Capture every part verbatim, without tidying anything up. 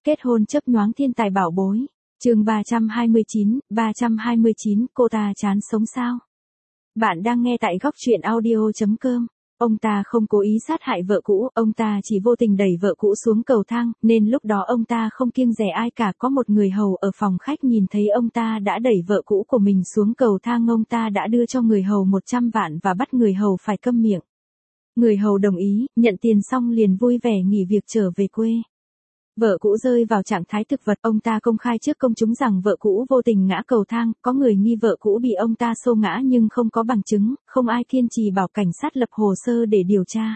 Kết hôn chớp nhoáng thiên tài bảo bối. Chương ba trăm hai mươi chín, ba trăm hai mươi chín, cô ta chán sống sao? Bạn đang nghe tại góc truyện audio chấm com. Ông ta không cố ý sát hại vợ cũ, ông ta chỉ vô tình đẩy vợ cũ xuống cầu thang, nên lúc đó ông ta không kiêng dè ai cả. Có một người hầu ở phòng khách nhìn thấy ông ta đã đẩy vợ cũ của mình xuống cầu thang, ông ta đã đưa cho người hầu một trăm vạn và bắt người hầu phải câm miệng. Người hầu đồng ý, nhận tiền xong liền vui vẻ nghỉ việc trở về quê. Vợ cũ rơi vào trạng thái thực vật, ông ta công khai trước công chúng rằng vợ cũ vô tình ngã cầu thang, có người nghi vợ cũ bị ông ta xô ngã nhưng không có bằng chứng, không ai kiên trì bảo cảnh sát lập hồ sơ để điều tra.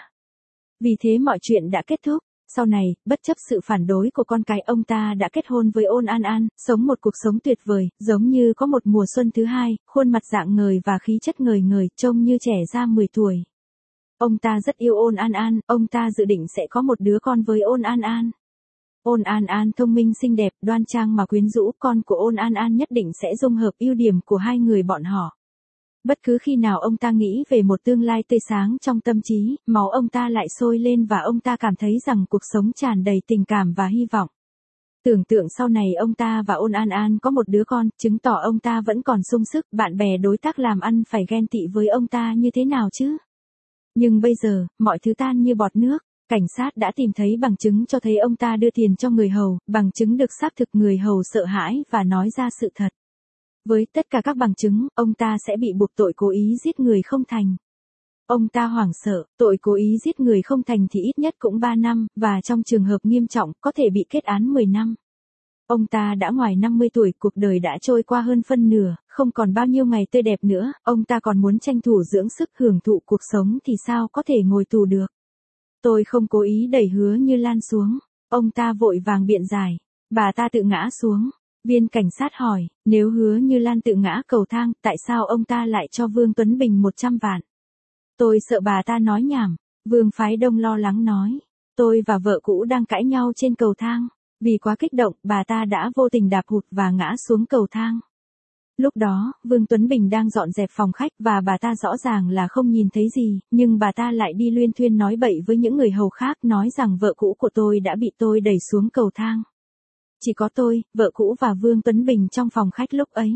Vì thế mọi chuyện đã kết thúc. Sau này, bất chấp sự phản đối của con cái, ông ta đã kết hôn với Ôn An An, sống một cuộc sống tuyệt vời, giống như có một mùa xuân thứ hai, khuôn mặt rạng ngời và khí chất ngời ngời, trông như trẻ ra mười tuổi. Ông ta rất yêu Ôn An An, ông ta dự định sẽ có một đứa con với Ôn An An. Ôn An An thông minh xinh đẹp, đoan trang mà quyến rũ, con của Ôn An An nhất định sẽ dung hợp ưu điểm của hai người bọn họ. Bất cứ khi nào ông ta nghĩ về một tương lai tươi sáng trong tâm trí, máu ông ta lại sôi lên và ông ta cảm thấy rằng cuộc sống tràn đầy tình cảm và hy vọng. Tưởng tượng sau này ông ta và Ôn An An có một đứa con, chứng tỏ ông ta vẫn còn sung sức, bạn bè đối tác làm ăn phải ghen tị với ông ta như thế nào chứ? Nhưng bây giờ, mọi thứ tan như bọt nước. Cảnh sát đã tìm thấy bằng chứng cho thấy ông ta đưa tiền cho người hầu, bằng chứng được xác thực. Người hầu sợ hãi và nói ra sự thật. Với tất cả các bằng chứng, ông ta sẽ bị buộc tội cố ý giết người không thành. Ông ta hoảng sợ, tội cố ý giết người không thành thì ít nhất cũng ba năm, và trong trường hợp nghiêm trọng, có thể bị kết án mười năm. Ông ta đã ngoài năm mươi tuổi, cuộc đời đã trôi qua hơn phân nửa, không còn bao nhiêu ngày tươi đẹp nữa, ông ta còn muốn tranh thủ dưỡng sức hưởng thụ cuộc sống thì sao có thể ngồi tù được. Tôi không cố ý đẩy Hứa Như Lan xuống. Ông ta vội vàng biện giải. Bà ta tự ngã xuống. Viên cảnh sát hỏi, nếu Hứa Như Lan tự ngã cầu thang, tại sao ông ta lại cho Vương Tuấn Bình một trăm vạn? Tôi sợ bà ta nói nhảm. Vương Phái Đông lo lắng nói. Tôi và vợ cũ đang cãi nhau trên cầu thang. Vì quá kích động, bà ta đã vô tình đạp hụt và ngã xuống cầu thang. Lúc đó, Vương Tuấn Bình đang dọn dẹp phòng khách và bà ta rõ ràng là không nhìn thấy gì, nhưng bà ta lại đi luyên thuyên nói bậy với những người hầu khác, nói rằng vợ cũ của tôi đã bị tôi đẩy xuống cầu thang. Chỉ có tôi, vợ cũ và Vương Tuấn Bình trong phòng khách lúc ấy.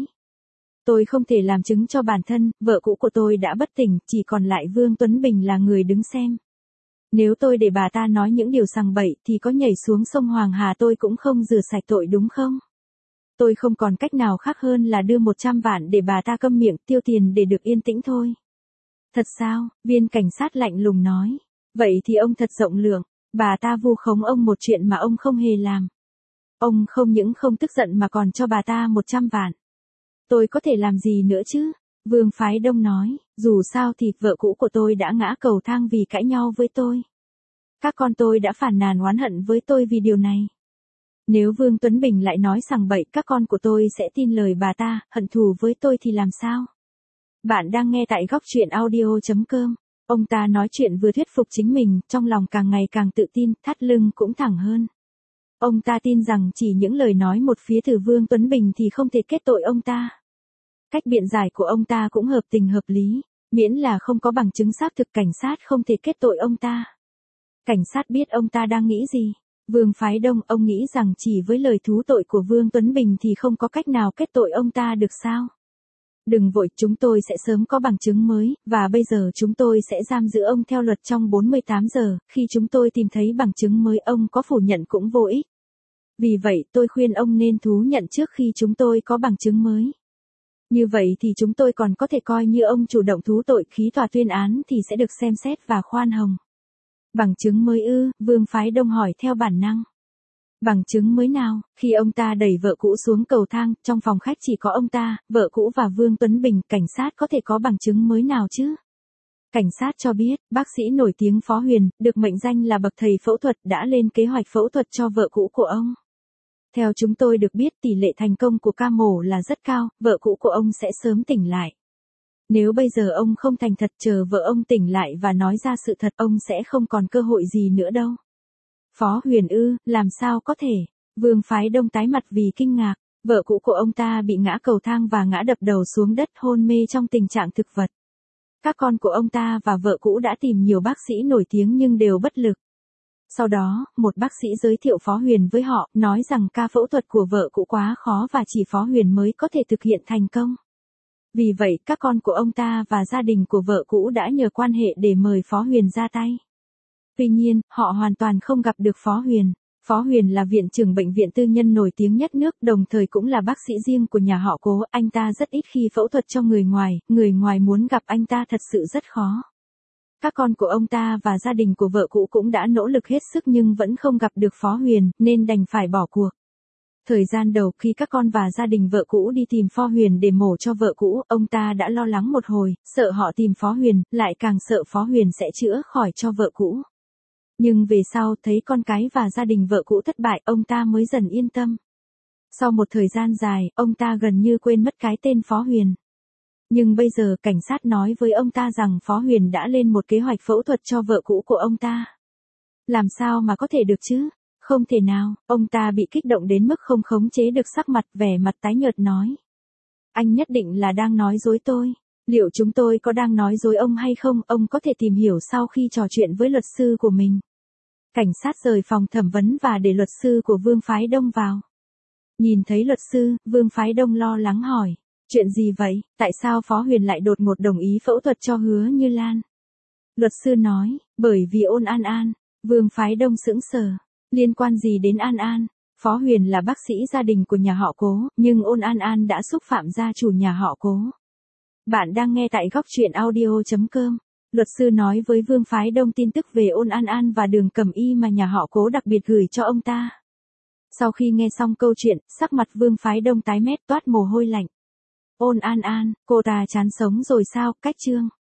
Tôi không thể làm chứng cho bản thân, vợ cũ của tôi đã bất tỉnh, chỉ còn lại Vương Tuấn Bình là người đứng xem. Nếu tôi để bà ta nói những điều sằng bậy thì có nhảy xuống sông Hoàng Hà tôi cũng không rửa sạch tội đúng không? Tôi không còn cách nào khác hơn là đưa một trăm vạn để bà ta câm miệng, tiêu tiền để được yên tĩnh thôi. Thật sao? Viên cảnh sát lạnh lùng nói. Vậy thì ông thật rộng lượng. Bà ta vu khống ông một chuyện mà ông không hề làm. Ông không những không tức giận mà còn cho bà ta một trăm vạn. Tôi có thể làm gì nữa chứ? Vương Phái Đông nói. Dù sao thì vợ cũ của tôi đã ngã cầu thang vì cãi nhau với tôi. Các con tôi đã phản nàn oán hận với tôi vì điều này. Nếu Vương Tuấn Bình lại nói sằng bậy, các con của tôi sẽ tin lời bà ta, hận thù với tôi thì làm sao? Bạn đang nghe tại góc truyện audio chấm com. Ông ta nói chuyện vừa thuyết phục chính mình, trong lòng càng ngày càng tự tin, thắt lưng cũng thẳng hơn. Ông ta tin rằng chỉ những lời nói một phía từ Vương Tuấn Bình thì không thể kết tội ông ta. Cách biện giải của ông ta cũng hợp tình hợp lý, miễn là không có bằng chứng xác thực, cảnh sát không thể kết tội ông ta. Cảnh sát biết ông ta đang nghĩ gì. Vương Phái Đông, ông nghĩ rằng chỉ với lời thú tội của Vương Tuấn Bình thì không có cách nào kết tội ông ta được sao? Đừng vội, chúng tôi sẽ sớm có bằng chứng mới, và bây giờ chúng tôi sẽ giam giữ ông theo luật trong bốn mươi tám giờ, khi chúng tôi tìm thấy bằng chứng mới ông có phủ nhận cũng vô ích. Vì vậy tôi khuyên ông nên thú nhận trước khi chúng tôi có bằng chứng mới. Như vậy thì chúng tôi còn có thể coi như ông chủ động thú tội, khi tòa tuyên án thì sẽ được xem xét và khoan hồng. Bằng chứng mới ư? Vương Phái Đông hỏi theo bản năng. Bằng chứng mới nào? Khi ông ta đẩy vợ cũ xuống cầu thang, trong phòng khách chỉ có ông ta, vợ cũ và Vương Tuấn Bình, cảnh sát có thể có bằng chứng mới nào chứ? Cảnh sát cho biết, bác sĩ nổi tiếng Phó Huyền, được mệnh danh là bậc thầy phẫu thuật, đã lên kế hoạch phẫu thuật cho vợ cũ của ông. Theo chúng tôi được biết, tỷ lệ thành công của ca mổ là rất cao, vợ cũ của ông sẽ sớm tỉnh lại. Nếu bây giờ ông không thành thật, chờ vợ ông tỉnh lại và nói ra sự thật, ông sẽ không còn cơ hội gì nữa đâu. Phó Huyền ư, làm sao có thể? Vương Phái Đông tái mặt vì kinh ngạc. Vợ cũ của ông ta bị ngã cầu thang và ngã đập đầu xuống đất, hôn mê trong tình trạng thực vật. Các con của ông ta và vợ cũ đã tìm nhiều bác sĩ nổi tiếng nhưng đều bất lực. Sau đó, một bác sĩ giới thiệu Phó Huyền với họ, nói rằng ca phẫu thuật của vợ cũ quá khó và chỉ Phó Huyền mới có thể thực hiện thành công. Vì vậy, các con của ông ta và gia đình của vợ cũ đã nhờ quan hệ để mời Phó Huyền ra tay. Tuy nhiên, họ hoàn toàn không gặp được Phó Huyền. Phó Huyền là viện trưởng bệnh viện tư nhân nổi tiếng nhất nước, đồng thời cũng là bác sĩ riêng của nhà họ Cố, anh ta rất ít khi phẫu thuật cho người ngoài, người ngoài muốn gặp anh ta thật sự rất khó. Các con của ông ta và gia đình của vợ cũ cũng đã nỗ lực hết sức nhưng vẫn không gặp được Phó Huyền, nên đành phải bỏ cuộc. Thời gian đầu khi các con và gia đình vợ cũ đi tìm Phó Huyền để mổ cho vợ cũ, ông ta đã lo lắng một hồi, sợ họ tìm Phó Huyền, lại càng sợ Phó Huyền sẽ chữa khỏi cho vợ cũ. Nhưng về sau thấy con cái và gia đình vợ cũ thất bại, ông ta mới dần yên tâm. Sau một thời gian dài, ông ta gần như quên mất cái tên Phó Huyền. Nhưng bây giờ cảnh sát nói với ông ta rằng Phó Huyền đã lên một kế hoạch phẫu thuật cho vợ cũ của ông ta. Làm sao mà có thể được chứ? Không thể nào, ông ta bị kích động đến mức không khống chế được sắc mặt, vẻ mặt tái nhợt nói. Anh nhất định là đang nói dối tôi. Liệu chúng tôi có đang nói dối ông hay không, ông có thể tìm hiểu sau khi trò chuyện với luật sư của mình. Cảnh sát rời phòng thẩm vấn và để luật sư của Vương Phái Đông vào. Nhìn thấy luật sư, Vương Phái Đông lo lắng hỏi. Chuyện gì vậy, tại sao Phó Huyền lại đột ngột đồng ý phẫu thuật cho Hứa Như Lan? Luật sư nói, bởi vì Ôn An An. Vương Phái Đông sững sờ. Liên quan gì đến An An? Phó Huyền là bác sĩ gia đình của nhà họ Cố, nhưng Ôn An An đã xúc phạm gia chủ nhà họ Cố. Bạn đang nghe tại góc truyện audio chấm com. Luật sư nói với Vương Phái Đông tin tức về Ôn An An và Đường Cẩm Y mà nhà họ Cố đặc biệt gửi cho ông ta. Sau khi nghe xong câu chuyện, sắc mặt Vương Phái Đông tái mét toát mồ hôi lạnh. Ôn An An, cô ta chán sống rồi sao? Cách chương.